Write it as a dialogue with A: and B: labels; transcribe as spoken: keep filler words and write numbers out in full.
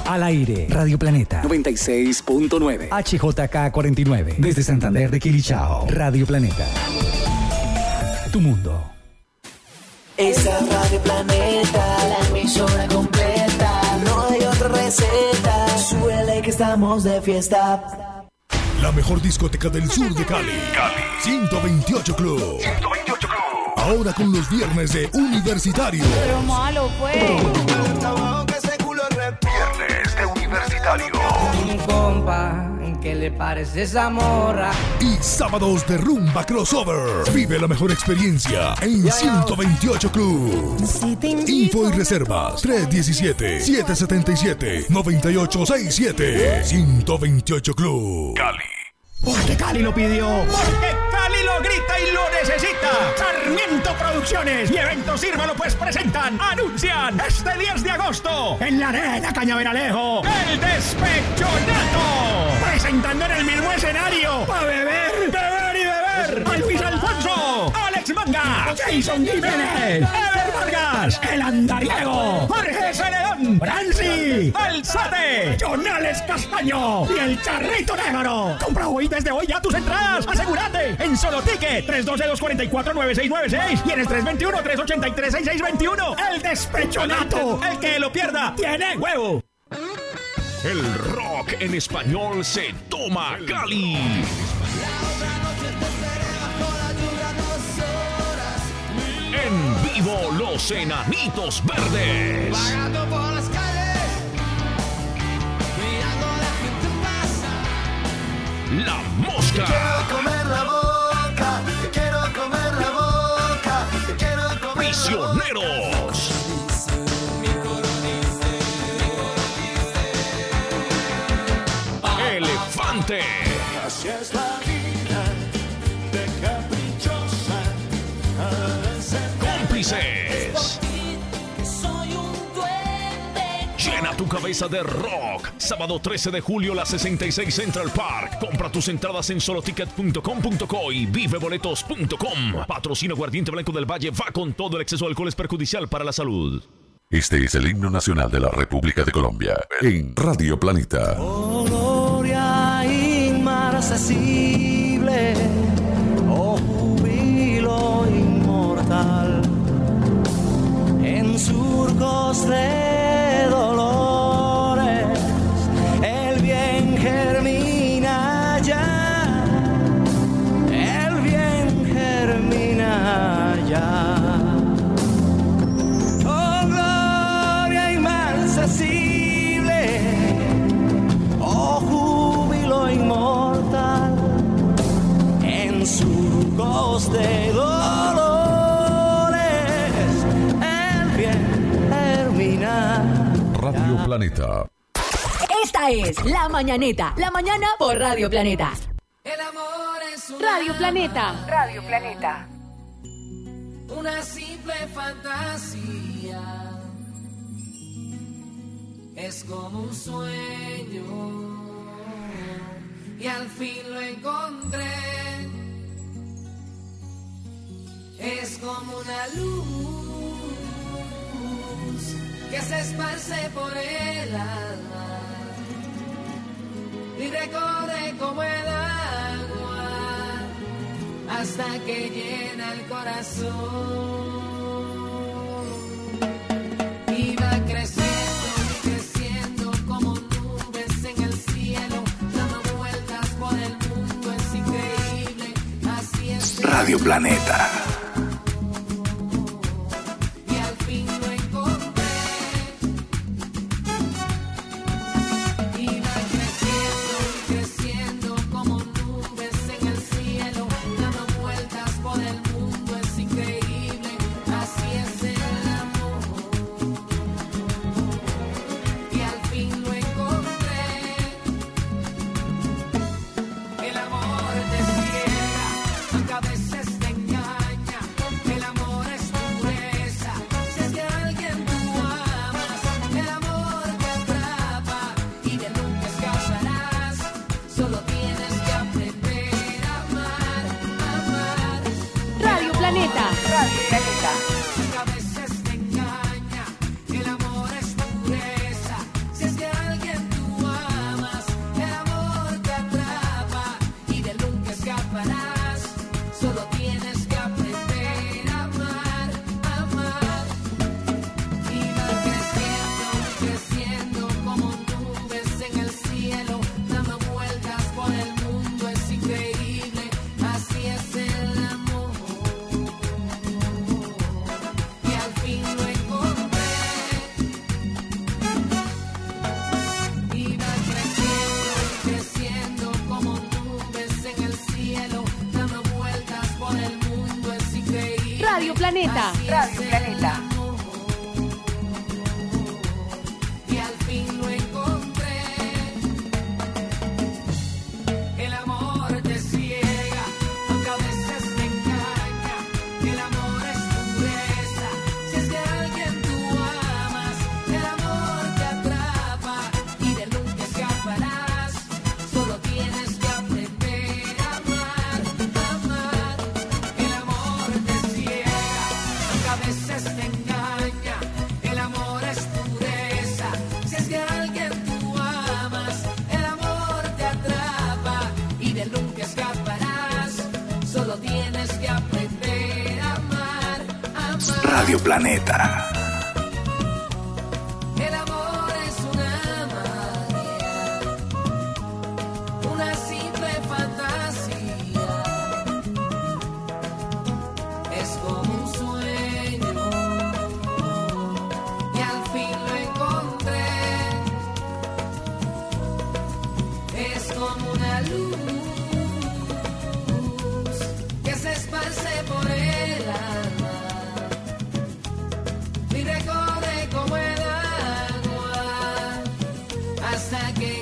A: Al aire, Radio Planeta
B: noventa y seis punto nueve.
A: H J K cuarenta y nueve. Desde Santander de Quilichao. Radio Planeta. Tu mundo.
C: Esa es Radio Planeta, la emisora completa. No hay otra receta. Súbele que estamos de fiesta.
D: La mejor discoteca del sur de Cali. Cali. ciento veintiocho Club. ciento veintiocho Club. Ahora con los viernes de Universitario.
E: Pero malo, pues.
D: Viernes de Universitario.
F: Mi compa, ¿qué le parece esa morra?
D: Y sábados de Rumba Crossover. Vive la mejor experiencia en ciento veintiocho Club. Info y reservas tres uno siete, siete siete siete, nueve ocho seis siete. ciento veintiocho Club. Cali.
G: Porque Cali lo pidió. Porque Cali lo grita y lo necesita. Sarmiento Producciones y Eventos Sírvalo pues presentan, anuncian este diez de agosto en la Arena Cañaveralejo el Despechonato. Presentando en el mismo escenario para beber, beber y beber a Luis Alfonso, Alex Manga, Jason Jiménez, Ever Vargas, El Andariego, Jorge Celedón, Franci, Alzate, Jonales Castaño y el Charrito Negro. Compra hoy desde hoy ya tus entradas. Asegúrate en Solo Ticket tres uno dos, dos cuatro cuatro, nueve seis nueve seis y en el tres dos uno, tres ocho tres, seis seis dos uno. El Despechonato. El que lo pierda tiene huevo.
H: El rock en español se toma Cali. En vivo los Enanitos Verdes.
I: Vagando por las calles, mirando a la gente pasa.
H: La Mosca.
I: Te quiero comer la boca, te quiero comer la boca, te quiero comer
H: Prisioneros.
I: la boca.
H: Elefante.
I: Así es la vida de caprichosa.
H: Cómplices. Llena tu cabeza de rock. Sábado trece de julio, la sesenta y seis Central Park. Compra tus entradas en soloticket punto com punto co y viveboletos punto com. Patrocina Aguardiente Blanco del Valle. Va con todo. El exceso de alcohol es perjudicial para la salud.
J: Este es el himno nacional de la República de Colombia en Radio Planeta.
C: Oh, gloria inmarcesible, oh júbilo inmortal, en surcos de dolores, el bien germina ya, el bien germina ya. Oh, gloria inmarcesible, oh júbilo inmortal, en surcos de dolores, el bien termina.
J: Radio Planeta.
K: Esta es La Mañaneta, la mañana por Radio Planeta.
C: El amor es una
E: Radio Planeta. Radio Planeta.
C: una simple fantasía, es como un sueño y al fin lo encontré, es como una luz que se esparce por el alma y recorre como el agua hasta que llena el corazón. Y va creciendo y creciendo como nubes en el cielo, dando vueltas por el mundo, es increíble, así es.
B: Radio Planeta.
C: Y al fin lo encontré. Y va creciendo y creciendo como nubes en el cielo, dando vueltas por el mundo, es increíble, así es el amor. Y al fin lo encontré. El amor te ciega, aunque a veces te engaña.
E: Planeta.
K: Radio Planeta.
C: Y al fin lo encontré. El amor te ciega, aunque a veces te engaña. El amor es pureza. Si es que a alguien tú amas, el amor te atrapa y de nunca escaparás. Solo tienes que aprender a amar, amar. El amor te ciega, aunque a veces te engaña. El amor es pureza. Si es que a alguien tú amas, el amor te atrapa y de nunca escaparás. Solo tienes que aprender a amar, amar.
B: Radio Planeta.
C: El amor es una magia, una simple fantasía. Es como un sueño y al fin lo encontré. Es como una luz que se esparce por el alma y recorre como el agua hasta que